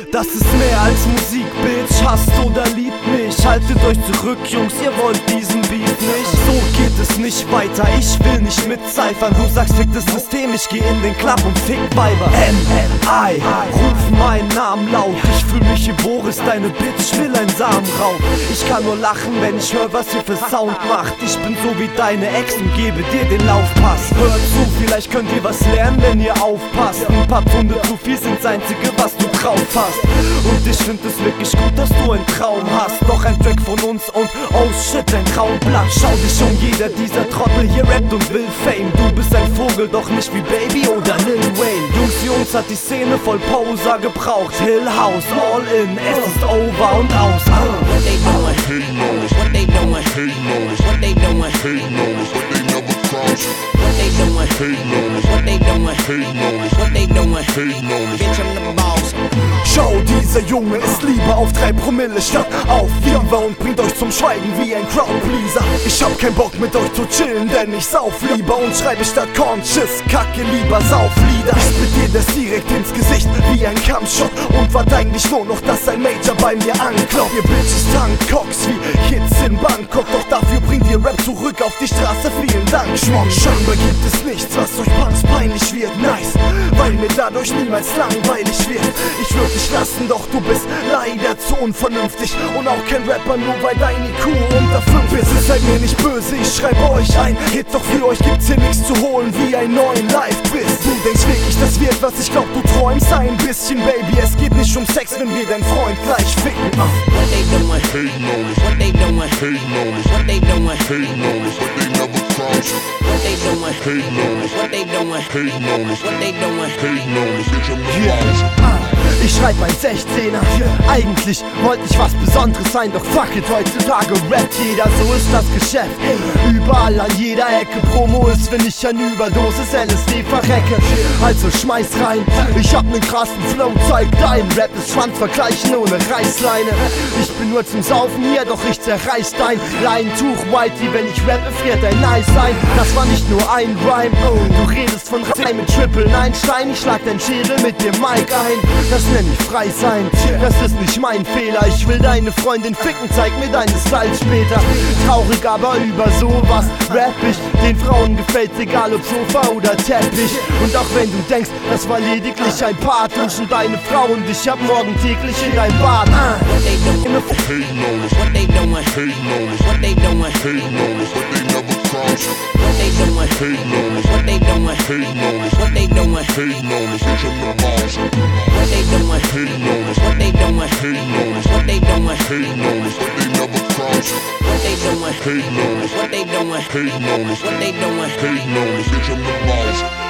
Das ist mehr als Musik, Bitch, hasst oder liebt mich. Haltet euch zurück, Jungs, ihr wollt diesen Beat nicht. So geht es nicht weiter, ich will nicht mitzeifern. Du sagst, fick das System, ich geh in den Club und fick Weiber. M.I. Ruf meinen Namen laut. Ich fühl mich wie Boris, deine Bitch will ein Samenraub. Ich kann nur lachen, wenn ich hör, was ihr für Sound macht. Ich bin so wie deine Ex und gebe dir den Laufpass. Hört zu, vielleicht könnt ihr was lernen, wenn ihr aufpasst. Ein paar Pfunde zu viel sind das Einzige, was du drauf hast. Und ich find es wirklich gut, dass du einen Traum hast. Noch ein Track von uns und oh shit, ein Traumblatt. Schau dich um, jeder dieser Trottel hier rappt und will Fame. Du bist ein Vogel, doch nicht wie Baby oder Lil Wayne. Jungs hat die Szene voll Poser gebraucht. Hill House, all in, es ist over und aus. What they doing? Hating on us. What they doing? Hating on us. What they doing? Hating on us. But they never cross. What they doing? Hating on us. What they doing? Hating on us. What they doing? Hating on us. Bitch, I'm the boss. Schau, dieser Junge ist lieber auf 3 Promille statt auf Viva und bringt euch zum Schweigen wie ein Crowdpleaser. Ich hab keinen Bock mit euch zu chillen, denn ich sauf lieber und schreibe statt Conscious Kacke lieber Sauflieder. Ich spit dir das direkt ins Gesicht wie ein Kampfshot und wart eigentlich nur noch, dass ein Major bei mir anklopft. Ihr Bitches tankt Cox wie Kids in Bangkok, doch dafür bringt ihr Rap zurück auf die Straße. Vielen Dank, Schmock. Scheinbar gibt es nichts, was euch Punks peinlich wird. Nice, weil mir dadurch niemals langweilig wird. Ich würde dich lassen, doch du bist leider zu unvernünftig und auch kein Rapper, nur weil dein IQ unter 5 ist. Bitte seid mir nicht böse, ich schreibe euch ein Hit, doch für euch gibt's hier nichts zu holen wie einen neuen Live-Quiz. Du denkst wirklich, das wird, was ich glaub, du träumst ein bisschen, Baby. Es geht nicht um Sex, wenn wir deinen Freund gleich ficken. What they doing? Hating on us. What they doing? Hating on us. What they doing? Hating on us. But they never cross. What they doing? Hating on us. What they doing? Hating on us. What they doing? Hating on us. Bitch, I'm the boss. Ich schreib ein 16er, eigentlich wollte ich was Besonderes sein, doch fuck it, heutzutage rappt jeder, so ist das Geschäft. Überall an jeder Ecke Promo ist, wenn ich an Überdosis LSD verrecke. Also schmeiß rein, ich hab nen krassen Flow, zeig dein Rap ist Schwanzvergleichen ohne Reißleine. Ich bin nur zum Saufen hier, doch ich zerreiß dein Leintuch, Whitey, wenn ich rappe, friert dein Nice sein. Das war nicht nur ein Rhyme, du redest von Reim mit Triple 9 Stein, ich schlag dein Schädel mit dem Mic ein. Das nenn ich frei sein, das ist nicht mein Fehler. Ich will deine Freundin ficken, zeig mir deine Style später. Traurig, aber über sowas rap ich. Den Frauen gefällt's egal ob Sofa oder Teppich. Und auch wenn du denkst, das war lediglich ein Part, duschen deine Frau und ich hab morgen täglich in dein Bad. What they doing? Hating on us. What they doing? Hating on us. What they doing? Hating on us. But they never cross. What they doing? Hating on us. What they doing? Hating on us. What they doing? Hating on us. Bitch, I'm the boss. What they doing? Hating on us. What they doing? Hating on us. What they doing? Hating on us. But they never cross. What they doing? Hating on us. What they doing? Hating on us. What they doing? Hating on us. Bitch, I'm the boss.